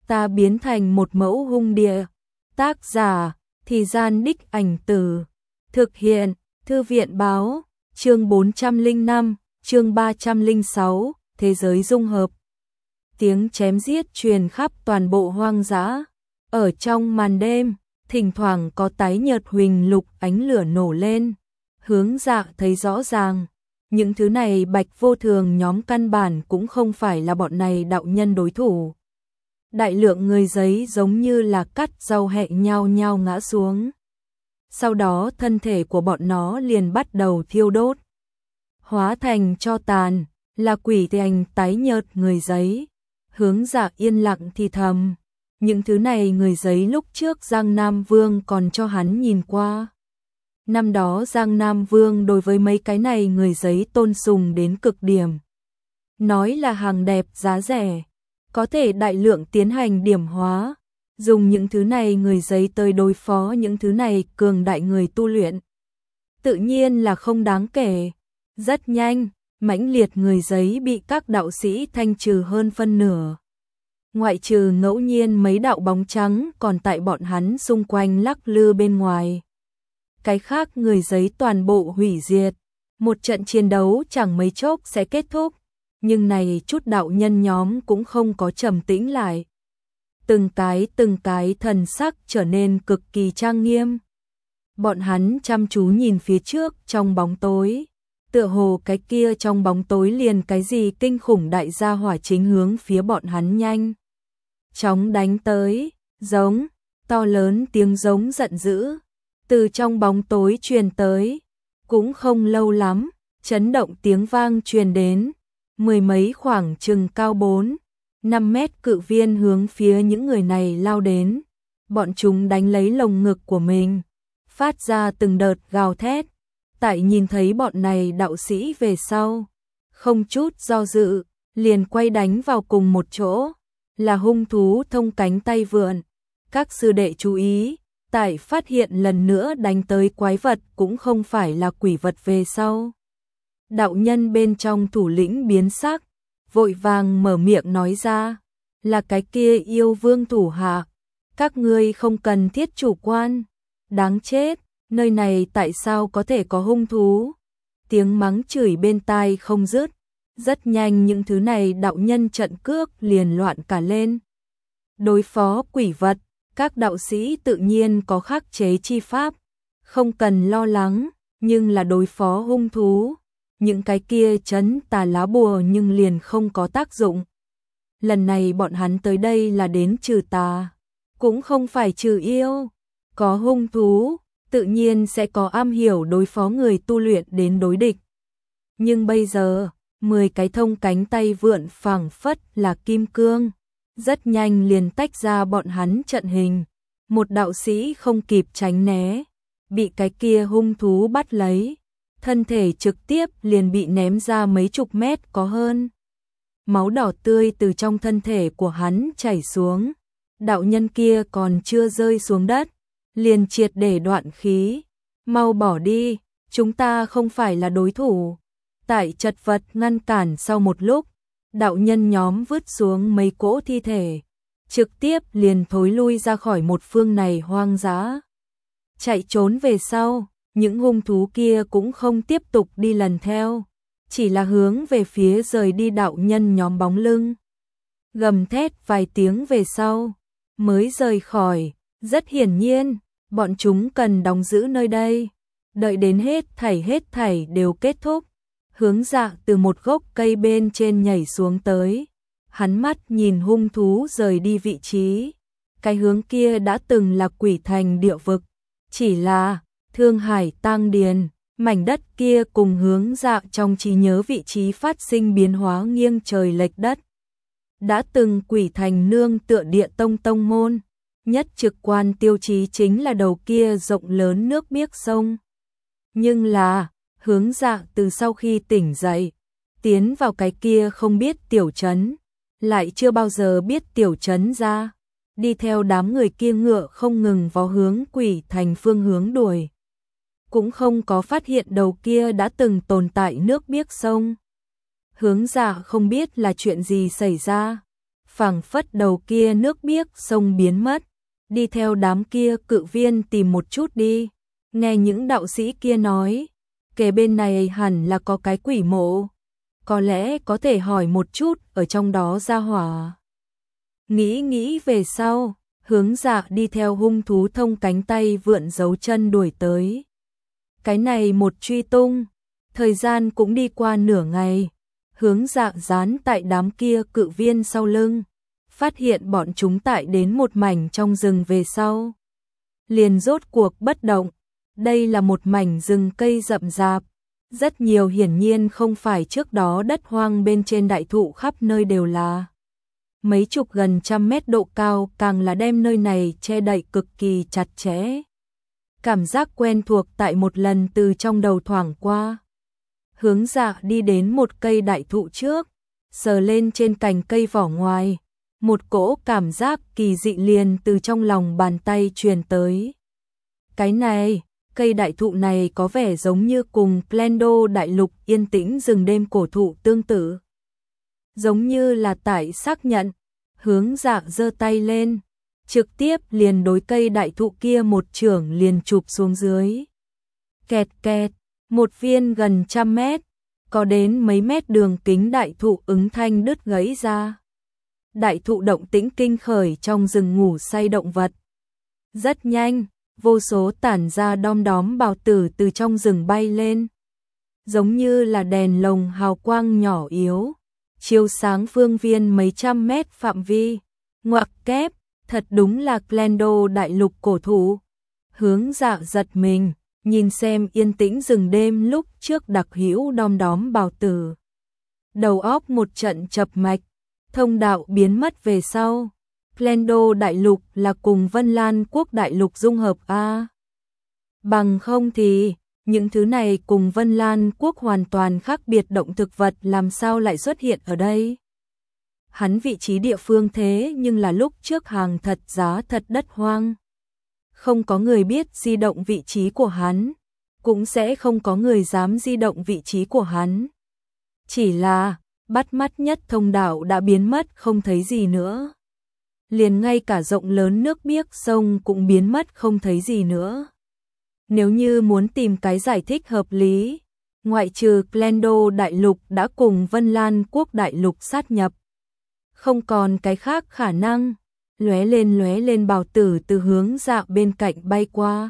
ta biến thành một mẫu hung địa. Tác giả, Thì Gian Đích Ảnh Từ. Thực hiện, Thư viện báo, chương 405, chương 306, Thế giới dung hợp. Tiếng chém giết truyền khắp toàn bộ hoang dã. Ở trong màn đêm, thỉnh thoảng có tái nhợt huỳnh lục ánh lửa nổ lên. Hướng Dạ thấy rõ ràng, những thứ này Bạch Vô Thường nhóm căn bản cũng không phải là bọn này đạo nhân đối thủ. Đại lượng người giấy giống như là cắt rau hẹ nhao nhao ngã xuống. Sau đó thân thể của bọn nó liền bắt đầu thiêu đốt. Hóa thành tro tàn, là quỷ thành tái nhợt người giấy. Hướng Dạ yên lặng thì thầm. Những thứ này người giấy lúc trước Giang Nam Vương còn cho hắn nhìn qua. Năm đó Giang Nam Vương đối với mấy cái này người giấy tôn sùng đến cực điểm. Nói là hàng đẹp giá rẻ, có thể đại lượng tiến hành điểm hóa, dùng những thứ này người giấy tới đối phó những thứ này cường đại người tu luyện. Tự nhiên là không đáng kể. Rất nhanh, mãnh liệt người giấy bị các đạo sĩ thanh trừ hơn phân nửa. Ngoại trừ ngẫu nhiên mấy đạo bóng trắng còn tại bọn hắn xung quanh lắc lư bên ngoài. Cái khác người giấy toàn bộ hủy diệt. Một trận chiến đấu chẳng mấy chốc sẽ kết thúc. Nhưng này chút đạo nhân nhóm cũng không có trầm tĩnh lại. Từng cái thần sắc trở nên cực kỳ trang nghiêm. Bọn hắn chăm chú nhìn phía trước trong bóng tối. Tựa hồ cái kia trong bóng tối liền cái gì kinh khủng đại gia hỏa chính hướng phía bọn hắn nhanh chóng đánh tới, giống, to lớn tiếng giống giận dữ, từ trong bóng tối truyền tới. Cũng không lâu lắm, chấn động tiếng vang truyền đến, mười mấy khoảng chừng cao 4-5 mét cự viên hướng phía những người này lao đến. Bọn chúng đánh lấy lồng ngực của mình, phát ra từng đợt gào thét. Tại nhìn thấy bọn này đạo sĩ về sau, không chút do dự, liền quay đánh vào cùng một chỗ. Là hung thú thông cánh tay vượn. Các sư đệ chú ý, tại phát hiện lần nữa đánh tới quái vật cũng không phải là quỷ vật về sau. Đạo nhân bên trong thủ lĩnh biến sắc, vội vàng mở miệng nói ra, là cái kia yêu vương thủ hạ. Các ngươi không cần thiết chủ quan. Đáng chết, nơi này tại sao có thể có hung thú? Tiếng mắng chửi bên tai không dứt. Rất nhanh những thứ này đạo nhân trận cước liền loạn cả lên. Đối phó quỷ vật, các đạo sĩ tự nhiên có khắc chế chi pháp, không cần lo lắng, nhưng là đối phó hung thú, những cái kia trấn tà lá bùa nhưng liền không có tác dụng. Lần này bọn hắn tới đây là đến trừ tà, cũng không phải trừ yêu. Có hung thú, tự nhiên sẽ có am hiểu đối phó người tu luyện đến đối địch. Nhưng bây giờ 10 cái thông cánh tay vượn phảng phất là kim cương, rất nhanh liền tách ra bọn hắn trận hình. Một đạo sĩ không kịp tránh né, bị cái kia hung thú bắt lấy, thân thể trực tiếp liền bị ném ra mấy chục mét có hơn. Máu đỏ tươi từ trong thân thể của hắn chảy xuống. Đạo nhân kia còn chưa rơi xuống đất, liền triệt để đoạn khí. Mau bỏ đi, chúng ta không phải là đối thủ. Tại chật vật ngăn cản sau một lúc, đạo nhân nhóm vứt xuống mấy cỗ thi thể, trực tiếp liền thối lui ra khỏi một phương này hoang dã. Chạy trốn về sau, những hung thú kia cũng không tiếp tục đi lần theo, chỉ là hướng về phía rời đi đạo nhân nhóm bóng lưng. Gầm thét vài tiếng về sau, mới rời khỏi. Rất hiển nhiên, bọn chúng cần đóng giữ nơi đây, đợi đến hết thảy đều kết thúc. Hướng Dạ từ một gốc cây bên trên nhảy xuống tới. Hắn mắt nhìn hung thú rời đi vị trí. Cái hướng kia đã từng là quỷ thành địa vực. Chỉ là Thương Hải Tang Điền, mảnh đất kia cùng Hướng Dạ trong trí nhớ vị trí phát sinh biến hóa nghiêng trời lệch đất. Đã từng quỷ thành nương tựa địa tông môn. Nhất trực quan tiêu chí chính là đầu kia rộng lớn nước biếc sông. Nhưng là Hướng Dạ từ sau khi tỉnh dậy, tiến vào cái kia không biết tiểu trấn, lại chưa bao giờ biết tiểu trấn ra, đi theo đám người kia ngựa không ngừng vào hướng quỷ thành phương hướng đuổi. Cũng không có phát hiện đầu kia đã từng tồn tại nước biếc sông. Hướng Dạ không biết là chuyện gì xảy ra, phảng phất đầu kia nước biếc sông biến mất, đi theo đám kia cự viên tìm một chút đi. Nghe những đạo sĩ kia nói, kề bên này hẳn là có cái quỷ mộ, có lẽ có thể hỏi một chút ở trong đó ra hỏa. Nghĩ về sau, Hướng Dạ đi theo hung thú thông cánh tay vượn dấu chân đuổi tới. Cái này một truy tung, thời gian cũng đi qua nửa ngày, Hướng Dạ dán tại đám kia cự viên sau lưng, phát hiện bọn chúng tại đến một mảnh trong rừng về sau. Liền rốt cuộc bất động, đây là một mảnh rừng cây rậm rạp, rất nhiều hiển nhiên không phải trước đó đất hoang bên trên đại thụ khắp nơi đều là. Mấy chục gần trăm mét độ cao càng là đem nơi này che đậy cực kỳ chặt chẽ. Cảm giác quen thuộc tại một lần từ trong đầu thoảng qua. Hướng Dạ đi đến một cây đại thụ trước, sờ lên trên cành cây vỏ ngoài, một cỗ cảm giác kỳ dị liền từ trong lòng bàn tay truyền tới. Cái này, cây đại thụ này có vẻ giống như cùng Plendo đại lục yên tĩnh rừng đêm cổ thụ tương tự. Giống như là tại xác nhận, Hướng Dạ giơ tay lên, trực tiếp liền đối cây đại thụ kia một chưởng liền chụp xuống dưới. Kẹt kẹt, một viên gần trăm mét, có đến mấy mét đường kính đại thụ ứng thanh đứt gãy ra. Đại thụ động tĩnh kinh khởi trong rừng ngủ say động vật. Rất nhanh, vô số tản ra đom đóm bào tử từ trong rừng bay lên. Giống như là đèn lồng hào quang nhỏ yếu, chiếu sáng phương viên mấy trăm mét phạm vi. Ngoặc kép, thật đúng là Plendo đại lục cổ thụ. Hướng Dạ giật mình, nhìn xem yên tĩnh rừng đêm lúc trước đặc hữu đom đóm bào tử. Đầu óc một trận chập mạch, thông đạo biến mất về sau. Plendo đại lục là cùng Vân Lan quốc đại lục dung hợp a. Bằng không thì, những thứ này cùng Vân Lan quốc hoàn toàn khác biệt động thực vật làm sao lại xuất hiện ở đây. Hắn vị trí địa phương thế nhưng là lúc trước hàng thật giá thật đất hoang. Không có người biết di động vị trí của hắn, cũng sẽ không có người dám di động vị trí của hắn. Chỉ là, bắt mắt nhất thông đạo đã biến mất không thấy gì nữa. Liền ngay cả rộng lớn nước biếc sông cũng biến mất không thấy gì nữa. Nếu như muốn tìm cái giải thích hợp lý, ngoại trừ Plendo đại lục đã cùng Vân Lan quốc đại lục sát nhập, không còn cái khác khả năng. Lóe lên bào tử từ Hướng Dạ bên cạnh bay qua.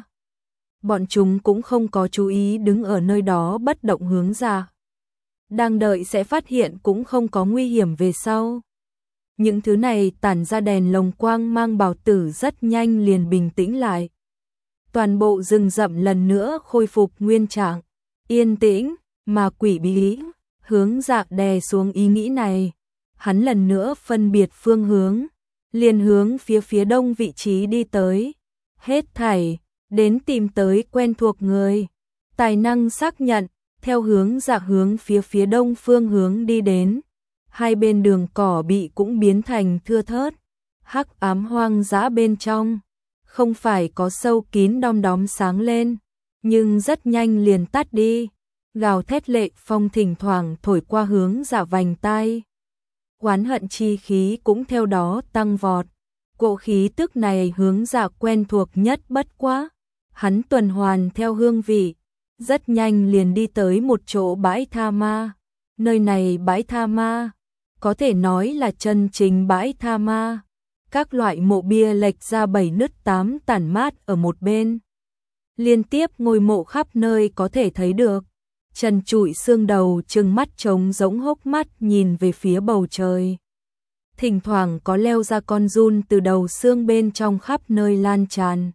Bọn chúng cũng không có chú ý đứng ở nơi đó bất động Hướng Dạ. Đang đợi sẽ phát hiện cũng không có nguy hiểm về sau. Những thứ này tản ra đèn lồng quang mang bào tử rất nhanh liền bình tĩnh lại. Toàn bộ rừng rậm lần nữa khôi phục nguyên trạng, yên tĩnh, mà quỷ bí. Hướng Dạ đè xuống ý nghĩ này. Hắn lần nữa phân biệt phương hướng, liền hướng phía đông vị trí đi tới. Hết thảy, đến tìm tới quen thuộc người. Tài năng xác nhận, theo Hướng Dạ hướng phía đông phương hướng đi đến. Hai bên đường cỏ bị cũng biến thành thưa thớt. Hắc ám hoang dã bên trong, không phải có sâu kín đom đóm sáng lên, nhưng rất nhanh liền tắt đi. Gào thét lệ phong thỉnh thoảng thổi qua Hướng Dạ vành tai. Oán hận chi khí cũng theo đó tăng vọt. Cỗ khí tức này Hướng Dạ quen thuộc nhất bất quá. Hắn tuần hoàn theo hương vị, rất nhanh liền đi tới một chỗ bãi tha ma. Nơi này bãi tha ma, có thể nói là chân chính bãi tha ma. Các loại mộ bia lệch ra 7 nứt 8 tản mát ở một bên. Liên tiếp ngôi mộ khắp nơi có thể thấy được. Trần trụi xương đầu trừng mắt trống rỗng hốc mắt nhìn về phía bầu trời. Thỉnh thoảng có leo ra con giun từ đầu xương bên trong khắp nơi lan tràn.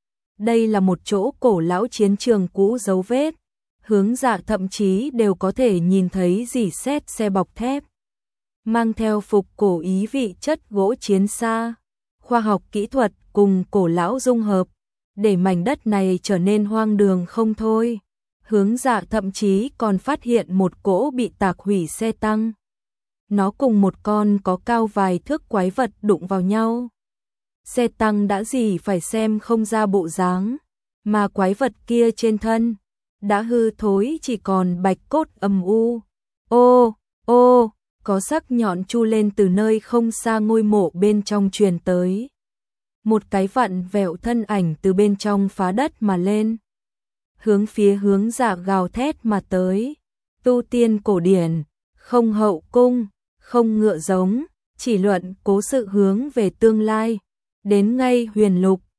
Đây là một chỗ cổ lão chiến trường cũ dấu vết. Hướng Dạ thậm chí đều có thể nhìn thấy rỉ sét xe bọc thép. Mang theo phục cổ ý vị chất gỗ chiến xa. Khoa học kỹ thuật cùng cổ lão dung hợp, để mảnh đất này trở nên hoang đường không thôi. Hướng Dạ thậm chí còn phát hiện một cỗ bị tạc hủy xe tăng. Nó cùng một con có cao vài thước quái vật đụng vào nhau. Xe tăng đã gì phải xem không ra bộ dáng, mà quái vật kia trên thân đã hư thối chỉ còn bạch cốt âm u. Ô, có sắc nhọn chu lên từ nơi không xa ngôi mộ bên trong truyền tới. Một cái vặn vẹo thân ảnh từ bên trong phá đất mà lên, hướng phía hướng Dạ gào thét mà tới. Tu tiên cổ điển, không hậu cung, không ngựa giống, chỉ luận cố sự hướng về tương lai. Đến ngay huyền lục,